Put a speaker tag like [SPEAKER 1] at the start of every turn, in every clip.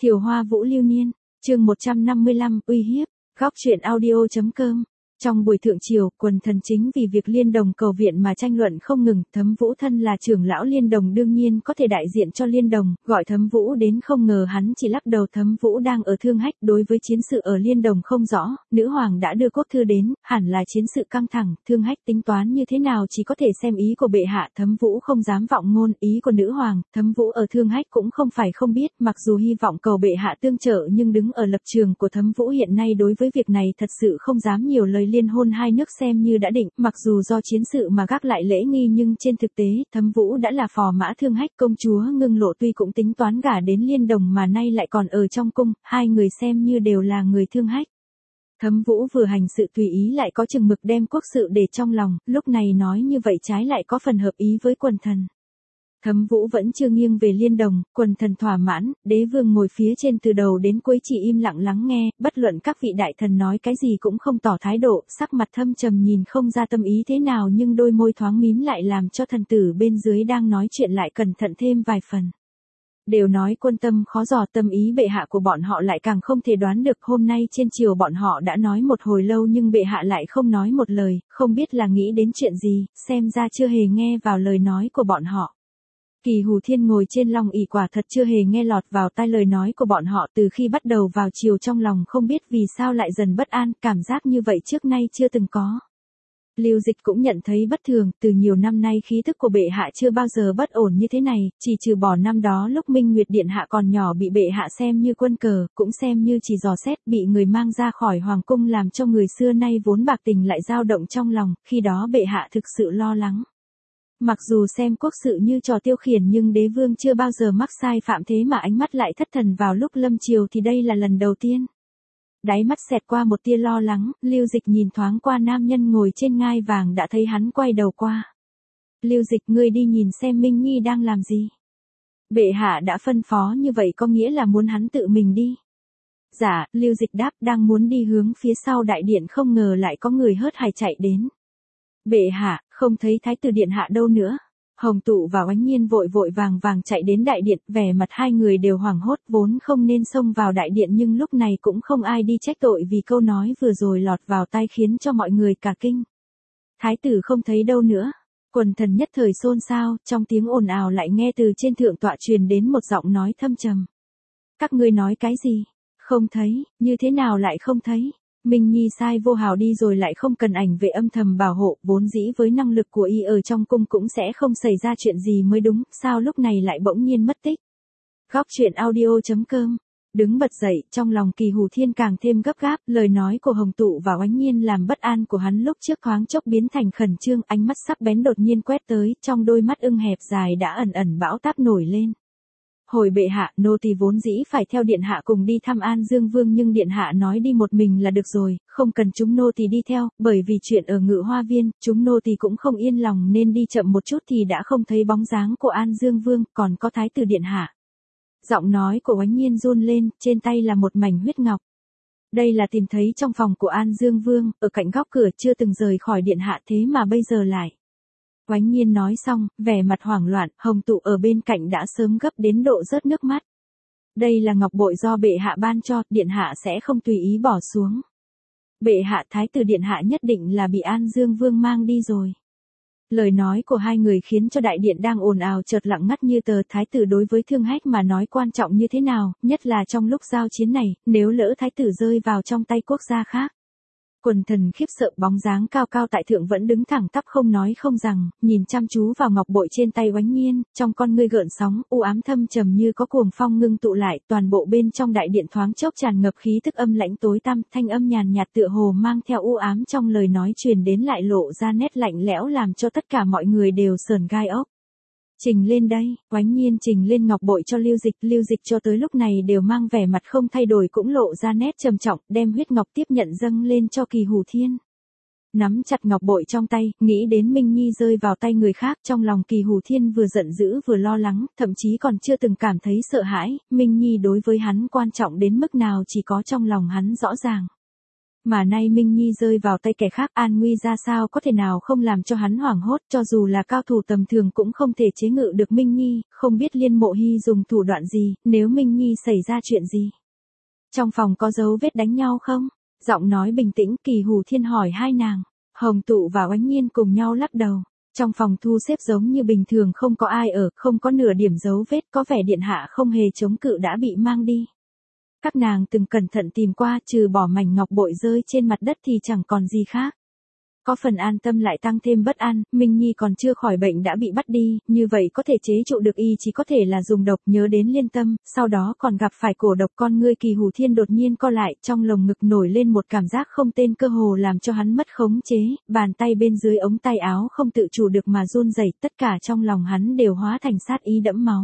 [SPEAKER 1] Thiều Hoa Vũ Lưu Niên, chương 155, uy hiếp, góc truyện audio.com. Trong buổi thượng triều, quần thần chính vì việc Liên Đồng cầu viện mà tranh luận không ngừng, Thấm Vũ thân là trưởng lão Liên Đồng đương nhiên có thể đại diện cho Liên Đồng, gọi Thấm Vũ đến không ngờ hắn chỉ lắc đầu. Thấm Vũ đang ở Thương Hách, đối với chiến sự ở Liên Đồng không rõ, nữ hoàng đã đưa quốc thư đến, hẳn là chiến sự căng thẳng, Thương Hách tính toán như thế nào chỉ có thể xem ý của bệ hạ. Thấm Vũ không dám vọng ngôn ý của nữ hoàng, Thấm Vũ ở Thương Hách cũng không phải không biết, mặc dù hy vọng cầu bệ hạ tương trợ nhưng đứng ở lập trường của Thấm Vũ hiện nay đối với việc này thật sự không dám nhiều lời. Liên hôn hai nước xem như đã định, mặc dù do chiến sự mà gác lại lễ nghi nhưng trên thực tế, Thấm Vũ đã là phò mã Thương Hách. Công chúa Ngưng Lộ tuy cũng tính toán gả đến Liên Đồng mà nay lại còn ở trong cung, hai người xem như đều là người Thương Hách. Thấm Vũ vừa hành sự tùy ý lại có chừng mực đem quốc sự để trong lòng, lúc này nói như vậy trái lại có phần hợp ý với quần thần. Thấm Vũ vẫn chưa nghiêng về Liên Đồng, quần thần thỏa mãn, đế vương ngồi phía trên từ đầu đến cuối chỉ im lặng lắng nghe, bất luận các vị đại thần nói cái gì cũng không tỏ thái độ, sắc mặt thâm trầm nhìn không ra tâm ý thế nào nhưng đôi môi thoáng mím lại làm cho thần tử bên dưới đang nói chuyện lại cẩn thận thêm vài phần. Đều nói quân tâm khó dò, tâm ý bệ hạ của bọn họ lại càng không thể đoán được. Hôm nay trên triều bọn họ đã nói một hồi lâu nhưng bệ hạ lại không nói một lời, không biết là nghĩ đến chuyện gì, xem ra chưa hề nghe vào lời nói của bọn họ. Kỳ Hù Thiên ngồi trên long ỷ quả thật chưa hề nghe lọt vào tai lời nói của bọn họ. Từ khi bắt đầu vào triều trong lòng không biết vì sao lại dần bất an, cảm giác như vậy trước nay chưa từng có. Lưu Dịch cũng nhận thấy bất thường, từ nhiều năm nay khí thức của bệ hạ chưa bao giờ bất ổn như thế này, chỉ trừ bỏ năm đó lúc Minh Nguyệt Điện hạ còn nhỏ bị bệ hạ xem như quân cờ, cũng xem như chỉ dò xét, bị người mang ra khỏi hoàng cung làm cho người xưa nay vốn bạc tình lại dao động trong lòng, khi đó bệ hạ thực sự lo lắng. Mặc dù xem quốc sự như trò tiêu khiển nhưng đế vương chưa bao giờ mắc sai phạm thế mà ánh mắt lại thất thần vào lúc lâm triều thì đây là lần đầu tiên. Đáy mắt xẹt qua một tia lo lắng, Lưu Dịch nhìn thoáng qua nam nhân ngồi trên ngai vàng đã thấy hắn quay đầu qua. Lưu Dịch, ngươi đi nhìn xem Minh Nhi đang làm gì. Bệ hạ đã phân phó như vậy có nghĩa là muốn hắn tự mình đi. Dạ, Lưu Dịch đáp, đang muốn đi hướng phía sau đại điện không ngờ lại có người hớt hải chạy đến. Bệ hạ, không thấy thái tử điện hạ đâu nữa. Hồng Tụ và Oánh Nhiên vội vội vàng vàng chạy đến đại điện, vẻ mặt hai người đều hoảng hốt, vốn không nên xông vào đại điện nhưng lúc này cũng không ai đi trách tội vì câu nói vừa rồi lọt vào tai khiến cho mọi người cả kinh. Thái tử không thấy đâu nữa. Quần thần nhất thời xôn xao, trong tiếng ồn ào lại nghe từ trên thượng tọa truyền đến một giọng nói thâm trầm. Các ngươi nói cái gì? Không thấy, như thế nào lại không thấy? Minh Nhi sai vô hào đi rồi lại không cần ảnh vệ âm thầm bảo hộ, vốn dĩ với năng lực của y ở trong cung cũng sẽ không xảy ra chuyện gì mới đúng, sao lúc này lại bỗng nhiên mất tích. Góc truyện audio.com. Đứng bật dậy, trong lòng Kỳ Hù Thiên càng thêm gấp gáp, lời nói của Hồng Tụ và Oánh Nhiên làm bất an của hắn lúc trước thoáng chốc biến thành khẩn trương, ánh mắt sắc bén đột nhiên quét tới, trong đôi mắt ưng hẹp dài đã ẩn ẩn bão táp nổi lên. Hồi bệ hạ, nô tỳ vốn dĩ phải theo điện hạ cùng đi thăm An Dương Vương nhưng điện hạ nói đi một mình là được rồi, không cần chúng nô tỳ đi theo, bởi vì chuyện ở Ngự Hoa Viên, chúng nô tỳ cũng không yên lòng nên đi chậm một chút thì đã không thấy bóng dáng của An Dương Vương, còn có thái tử điện hạ. Giọng nói của Oánh Nhiên run lên, trên tay là một mảnh huyết ngọc. Đây là tìm thấy trong phòng của An Dương Vương, ở cạnh góc cửa chưa từng rời khỏi điện hạ thế mà bây giờ lại. Oánh Nhiên nói xong, vẻ mặt hoảng loạn, Hồng Tụ ở bên cạnh đã sớm gấp đến độ rớt nước mắt. Đây là ngọc bội do bệ hạ ban cho, điện hạ sẽ không tùy ý bỏ xuống. Bệ hạ, thái tử điện hạ nhất định là bị An Dương Vương mang đi rồi. Lời nói của hai người khiến cho đại điện đang ồn ào chợt lặng ngắt như tờ. Thái tử đối với Thương Hách mà nói quan trọng như thế nào, nhất là trong lúc giao chiến này, nếu lỡ thái tử rơi vào trong tay quốc gia khác. Quần thần khiếp sợ, bóng dáng cao cao tại thượng vẫn đứng thẳng tắp không nói không rằng, nhìn chăm chú vào ngọc bội trên tay Oánh Nhiên, trong con ngươi gợn sóng, u ám thâm trầm như có cuồng phong ngưng tụ lại, toàn bộ bên trong đại điện thoáng chốc tràn ngập khí tức âm lãnh tối tăm, thanh âm nhàn nhạt tựa hồ mang theo u ám trong lời nói truyền đến lại lộ ra nét lạnh lẽo làm cho tất cả mọi người đều sởn gai ốc. Trình lên đây, Oánh Nhiên trình lên ngọc bội cho Lưu Dịch cho tới lúc này đều mang vẻ mặt không thay đổi cũng lộ ra nét trầm trọng, đem huyết ngọc tiếp nhận dâng lên cho Kỳ Hù Thiên. Nắm chặt ngọc bội trong tay, nghĩ đến Minh Nhi rơi vào tay người khác, trong lòng Kỳ Hù Thiên vừa giận dữ vừa lo lắng, thậm chí còn chưa từng cảm thấy sợ hãi, Minh Nhi đối với hắn quan trọng đến mức nào chỉ có trong lòng hắn rõ ràng. Mà nay Minh Nhi rơi vào tay kẻ khác, an nguy ra sao có thể nào không làm cho hắn hoảng hốt, cho dù là cao thủ tầm thường cũng không thể chế ngự được Minh Nhi, không biết Liên Mộ Hy dùng thủ đoạn gì, nếu Minh Nhi xảy ra chuyện gì. Trong phòng có dấu vết đánh nhau không? Giọng nói bình tĩnh, Kỳ Hù Thiên hỏi hai nàng. Hồng Tụ và Oánh Nhiên cùng nhau lắc đầu. Trong phòng thu xếp giống như bình thường, không có ai ở, không có nửa điểm dấu vết, có vẻ điện hạ không hề chống cự đã bị mang đi. Các nàng từng cẩn thận tìm qua, trừ bỏ mảnh ngọc bội rơi trên mặt đất thì chẳng còn gì khác. Có phần an tâm lại tăng thêm bất an, Minh Nhi còn chưa khỏi bệnh đã bị bắt đi, như vậy có thể chế trụ được y chỉ có thể là dùng độc, nhớ đến Liên Tâm, sau đó còn gặp phải cổ độc. Con ngươi Kỳ Hù Thiên đột nhiên co lại, trong lồng ngực nổi lên một cảm giác không tên, cơ hồ làm cho hắn mất khống chế, bàn tay bên dưới ống tay áo không tự chủ được mà run rẩy, tất cả trong lòng hắn đều hóa thành sát ý đẫm máu.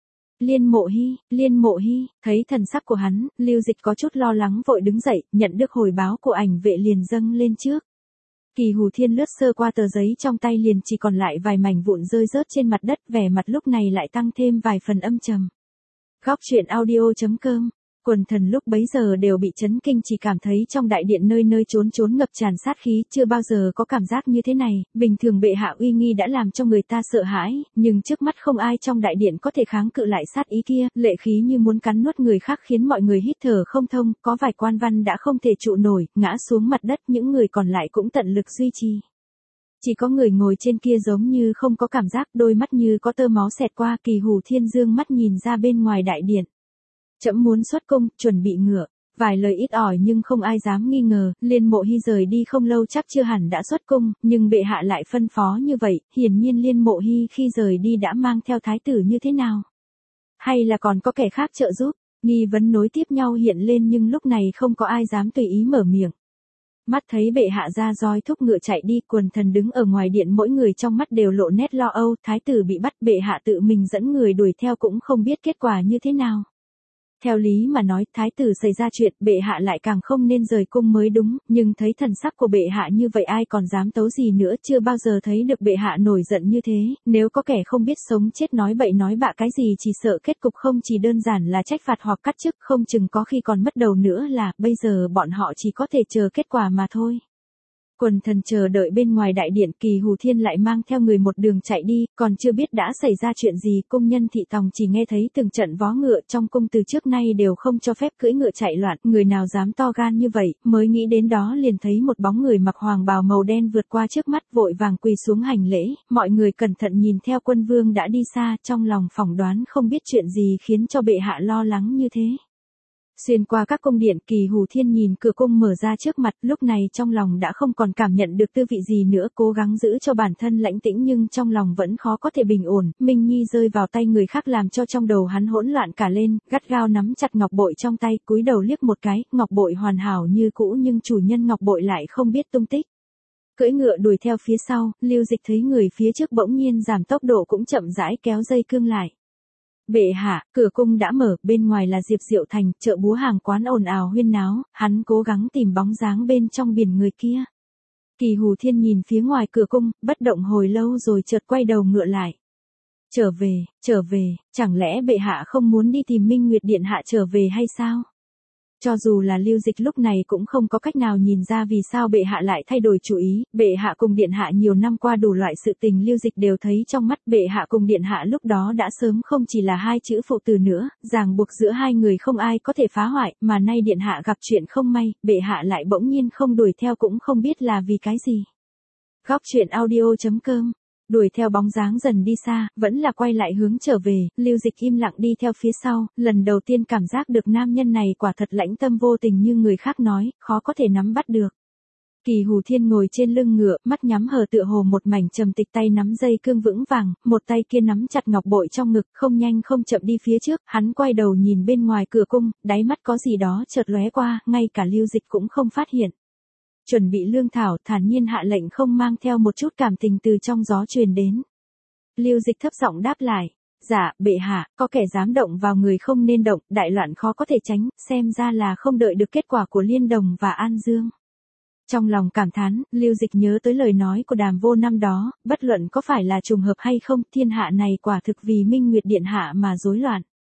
[SPEAKER 1] Liên Mộ Hy, thấy thần sắc của hắn, Lưu Dịch có chút lo lắng vội đứng dậy, nhận được hồi báo của ảnh vệ liền dâng lên trước. Kỳ Hù Thiên lướt sơ qua tờ giấy trong tay liền chỉ còn lại vài mảnh vụn rơi rớt trên mặt đất, vẻ mặt lúc này lại tăng thêm vài phần âm trầm. Góc truyện audio.com. Quần thần lúc bấy giờ đều bị chấn kinh, chỉ cảm thấy trong đại điện nơi nơi trốn trốn ngập tràn sát khí, chưa bao giờ có cảm giác như thế này. Bình thường bệ hạ uy nghi đã làm cho người ta sợ hãi, nhưng trước mắt không ai trong đại điện có thể kháng cự lại sát ý kia, lệ khí như muốn cắn nuốt người khác khiến mọi người hít thở không thông, có vài quan văn đã không thể trụ nổi, ngã xuống mặt đất, những người còn lại cũng tận lực duy trì. Chỉ có người ngồi trên kia giống như không có cảm giác, đôi mắt như có tơ máu xẹt qua. Kỳ Hù Thiên dương mắt nhìn ra bên ngoài đại điện. Trẫm muốn xuất cung, chuẩn bị ngựa. Vài lời ít ỏi nhưng không ai dám nghi ngờ, Liên Mộ Hy rời đi không lâu chắc chưa hẳn đã xuất cung, nhưng bệ hạ lại phân phó như vậy, hiển nhiên Liên Mộ Hy khi rời đi đã mang theo thái tử như thế nào? Hay là còn có kẻ khác trợ giúp? Nghi vấn nối tiếp nhau hiện lên nhưng lúc này không có ai dám tùy ý mở miệng. Mắt thấy bệ hạ ra roi thúc ngựa chạy đi, quần thần đứng ở ngoài điện mỗi người trong mắt đều lộ nét lo âu, thái tử bị bắt, bệ hạ tự mình dẫn người đuổi theo cũng không biết kết quả như thế nào. Theo lý mà nói, thái tử xảy ra chuyện, bệ hạ lại càng không nên rời cung mới đúng, nhưng thấy thần sắc của bệ hạ như vậy ai còn dám tấu gì nữa, chưa bao giờ thấy được bệ hạ nổi giận như thế, nếu có kẻ không biết sống chết nói bậy nói bạ cái gì chỉ sợ kết cục không chỉ đơn giản là trách phạt hoặc cắt chức, không chừng có khi còn mất đầu nữa là, bây giờ bọn họ chỉ có thể chờ kết quả mà thôi. Quần thần chờ đợi bên ngoài đại điện, Kỳ Hù Thiên lại mang theo người một đường chạy đi, còn chưa biết đã xảy ra chuyện gì, cung nhân thị tòng chỉ nghe thấy từng trận vó ngựa, trong cung từ trước nay đều không cho phép cưỡi ngựa chạy loạn, người nào dám to gan như vậy, mới nghĩ đến đó liền thấy một bóng người mặc hoàng bào màu đen vượt qua trước mắt, vội vàng quỳ xuống hành lễ, mọi người cẩn thận nhìn theo quân vương đã đi xa, trong lòng phỏng đoán không biết chuyện gì khiến cho bệ hạ lo lắng như thế. Xuyên qua các cung điện, Kỳ Hù Thiên nhìn cửa cung mở ra trước mặt, lúc này trong lòng đã không còn cảm nhận được tư vị gì nữa, cố gắng giữ cho bản thân lãnh tĩnh nhưng trong lòng vẫn khó có thể bình ổn. Minh Nhi rơi vào tay người khác làm cho trong đầu hắn hỗn loạn cả lên, gắt gao nắm chặt ngọc bội trong tay, cúi đầu liếc một cái, ngọc bội hoàn hảo như cũ nhưng chủ nhân ngọc bội lại không biết tung tích. Cưỡi ngựa đuổi theo phía sau, Lưu Dịch thấy người phía trước bỗng nhiên giảm tốc độ cũng chậm rãi kéo dây cương lại. Bệ hạ, cửa cung đã mở, bên ngoài là Diệp Diệu Thành, chợ búa hàng quán ồn ào huyên náo, hắn cố gắng tìm bóng dáng bên trong biển người kia. Kỳ Hù Thiên nhìn phía ngoài cửa cung, bất động hồi lâu rồi chợt quay đầu ngựa lại. Trở về, chẳng lẽ bệ hạ không muốn đi tìm Minh Nguyệt Điện hạ trở về hay sao? Cho dù là Lưu Dịch lúc này cũng không có cách nào nhìn ra vì sao bệ hạ lại thay đổi chủ ý, bệ hạ cùng điện hạ nhiều năm qua đủ loại sự tình Lưu Dịch đều thấy trong mắt, bệ hạ cùng điện hạ lúc đó đã sớm không chỉ là hai chữ phụ từ nữa, ràng buộc giữa hai người không ai có thể phá hoại, mà nay điện hạ gặp chuyện không may, bệ hạ lại bỗng nhiên không đuổi theo cũng không biết là vì cái gì. Góc truyện audio.com. Đuổi theo bóng dáng dần đi xa, vẫn là quay lại hướng trở về, Lưu Dịch im lặng đi theo phía sau, lần đầu tiên cảm giác được nam nhân này quả thật lãnh tâm vô tình như người khác nói, khó có thể nắm bắt được. Kỳ Hù Thiên ngồi trên lưng ngựa, mắt nhắm hờ tựa hồ một mảnh trầm tịch, tay nắm dây cương vững vàng, một tay kia nắm chặt ngọc bội trong ngực, không nhanh không chậm đi phía trước, hắn quay đầu nhìn bên ngoài cửa cung, đáy mắt có gì đó chợt lóe qua, ngay cả Lưu Dịch cũng không phát hiện. Chuẩn bị lương thảo, thản nhiên hạ lệnh không mang theo một chút cảm tình từ trong gió truyền đến. Lưu Dịch thấp giọng đáp lại, dạ, bệ hạ, có kẻ dám động vào người không nên động, đại loạn khó có thể tránh, xem ra là không đợi được kết quả của Liên Đồng và An Dương. Trong lòng cảm thán, Lưu Dịch nhớ tới lời nói của Đàm Vô năm đó, bất luận có phải là trùng hợp hay không, thiên hạ này quả thực vì Minh Nguyệt Điện hạ mà rối loạn.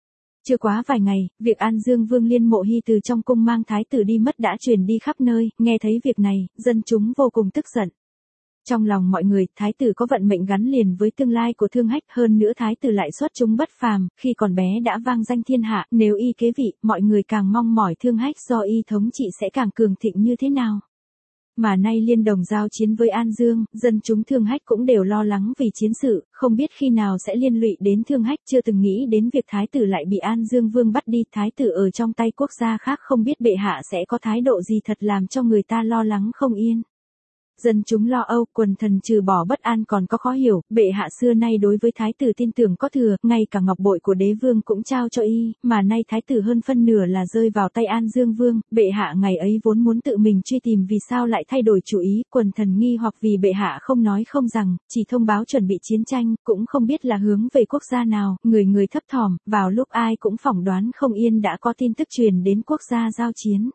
[SPEAKER 1] Chưa quá vài ngày, việc An Dương Vương Liên Mộ Hy từ trong cung mang thái tử đi mất đã truyền đi khắp nơi, nghe thấy việc này, dân chúng vô cùng tức giận. Trong lòng mọi người, thái tử có vận mệnh gắn liền với tương lai của Thương Hách, hơn nữa thái tử lại xuất chúng bất phàm, khi còn bé đã vang danh thiên hạ, nếu y kế vị, mọi người càng mong mỏi Thương Hách do y thống trị sẽ càng cường thịnh như thế nào. Mà nay Liên Đồng giao chiến với An Dương, dân chúng Thương Hách cũng đều lo lắng vì chiến sự, không biết khi nào sẽ liên lụy đến Thương Hách, chưa từng nghĩ đến việc thái tử lại bị An Dương Vương bắt đi, thái tử ở trong tay quốc gia khác, không biết bệ hạ sẽ có thái độ gì, thật làm cho người ta lo lắng không yên. Dân chúng lo âu, quần thần trừ bỏ bất an còn có khó hiểu, bệ hạ xưa nay đối với thái tử tin tưởng có thừa, ngay cả ngọc bội của đế vương cũng trao cho y, mà nay thái tử hơn phân nửa là rơi vào tay An Dương Vương, bệ hạ ngày ấy vốn muốn tự mình truy tìm vì sao lại thay đổi chủ ý, quần thần nghi hoặc vì bệ hạ không nói không rằng, chỉ thông báo chuẩn bị chiến tranh, cũng không biết là hướng về quốc gia nào, người người thấp thỏm, vào lúc ai cũng phỏng đoán không yên đã có tin tức truyền đến quốc gia giao chiến.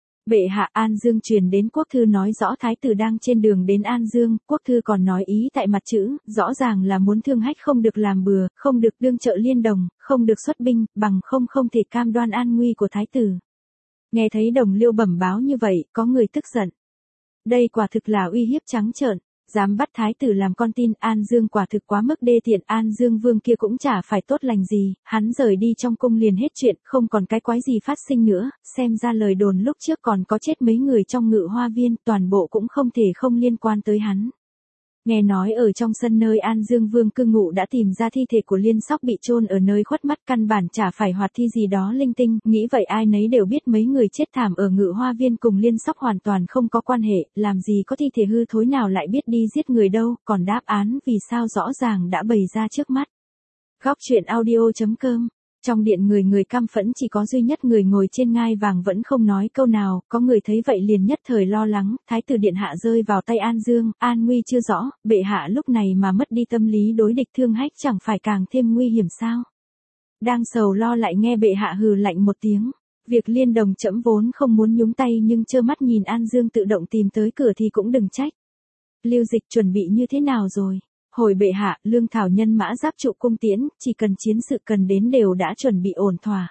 [SPEAKER 1] Bệ hạ, An Dương truyền đến quốc thư nói rõ thái tử đang trên đường đến An Dương, quốc thư còn nói ý tại mặt chữ, rõ ràng là muốn Thương Hách không được làm bừa, không được đương trợ Liên Đồng, không được xuất binh, bằng không thể cam đoan an nguy của thái tử. Nghe thấy Đồng Liêu bẩm báo như vậy, có người tức giận. Đây quả thực là uy hiếp trắng trợn. Dám bắt thái tử làm con tin, An Dương quả thực quá mức đê tiện, An Dương Vương kia cũng chả phải tốt lành gì, hắn rời đi trong cung liền hết chuyện, không còn cái quái gì phát sinh nữa, xem ra lời đồn lúc trước còn có chết mấy người trong Ngự Hoa Viên, toàn bộ cũng không thể không liên quan tới hắn. Nghe nói ở trong sân nơi An Dương Vương cư ngụ đã tìm ra thi thể của Liên Sóc bị chôn ở nơi khuất mắt, căn bản chả phải hoạt thi gì đó linh tinh, nghĩ vậy ai nấy đều biết mấy người chết thảm ở Ngự Hoa Viên cùng Liên Sóc hoàn toàn không có quan hệ, làm gì có thi thể hư thối nào lại biết đi giết người đâu, còn đáp án vì sao rõ ràng đã bày ra trước mắt. Góc truyện audio.com. Trong điện người căm phẫn, chỉ có duy nhất người ngồi trên ngai vàng vẫn không nói câu nào, có người thấy vậy liền nhất thời lo lắng, thái tử điện hạ rơi vào tay An Dương, an nguy chưa rõ, bệ hạ lúc này mà mất đi tâm lý đối địch Thương Hách chẳng phải càng thêm nguy hiểm sao. Đang sầu lo lại nghe bệ hạ hừ lạnh một tiếng, việc Liên Đồng trẫm vốn không muốn nhúng tay nhưng trơ mắt nhìn An Dương tự động tìm tới cửa thì cũng đừng trách. Lưu Dịch chuẩn bị như thế nào rồi? Hồi bệ hạ, lương thảo nhân mã giáp trụ cung tiễn, chỉ cần chiến sự cần đến đều đã chuẩn bị ổn thỏa.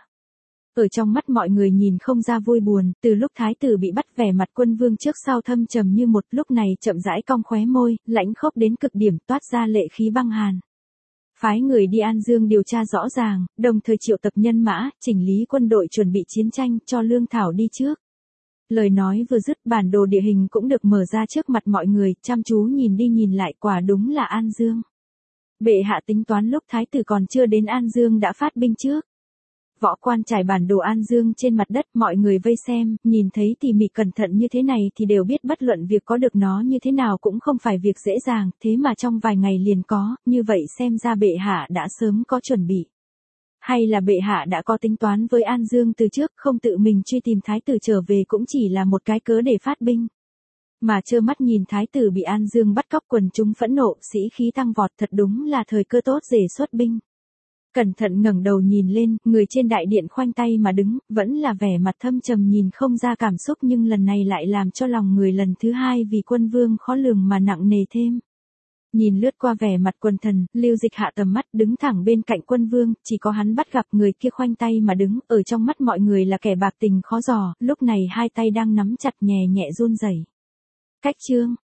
[SPEAKER 1] Ở trong mắt mọi người nhìn không ra vui buồn, từ lúc thái tử bị bắt vẻ mặt Quân Vương trước sau thâm trầm như một, lúc này chậm rãi cong khóe môi, lãnh khốc đến cực điểm, toát ra lệ khí băng hàn. Phái người đi An Dương điều tra rõ ràng, đồng thời triệu tập nhân mã, chỉnh lý quân đội chuẩn bị chiến tranh, cho lương thảo đi trước. Lời nói vừa dứt, bản đồ địa hình cũng được mở ra trước mặt mọi người, chăm chú nhìn đi nhìn lại, quả đúng là An Dương. Bệ hạ tính toán lúc thái tử còn chưa đến An Dương đã phát binh trước. Võ quan trải bản đồ An Dương trên mặt đất, mọi người vây xem, nhìn thấy tỉ mỉ cẩn thận như thế này thì đều biết bất luận việc có được nó như thế nào cũng không phải việc dễ dàng, thế mà trong vài ngày liền có, như vậy xem ra bệ hạ đã sớm có chuẩn bị. Hay là bệ hạ đã có tính toán với An Dương từ trước, không tự mình truy tìm thái tử trở về cũng chỉ là một cái cớ để phát binh. Mà trơ mắt nhìn thái tử bị An Dương bắt cóc, quần chúng phẫn nộ, sĩ khí tăng vọt, thật đúng là thời cơ tốt để xuất binh. Cẩn thận ngẩng đầu nhìn lên, người trên đại điện khoanh tay mà đứng, vẫn là vẻ mặt thâm trầm nhìn không ra cảm xúc, nhưng lần này lại làm cho lòng người lần thứ hai vì Quân Vương khó lường mà nặng nề thêm. Nhìn lướt qua vẻ mặt quần thần, Lưu Dịch hạ tầm mắt đứng thẳng bên cạnh Quân Vương, chỉ có hắn bắt gặp người kia khoanh tay mà đứng, ở trong mắt mọi người là kẻ bạc tình khó dò, lúc này hai tay đang nắm chặt nhẹ nhẹ run rẩy. Cách chương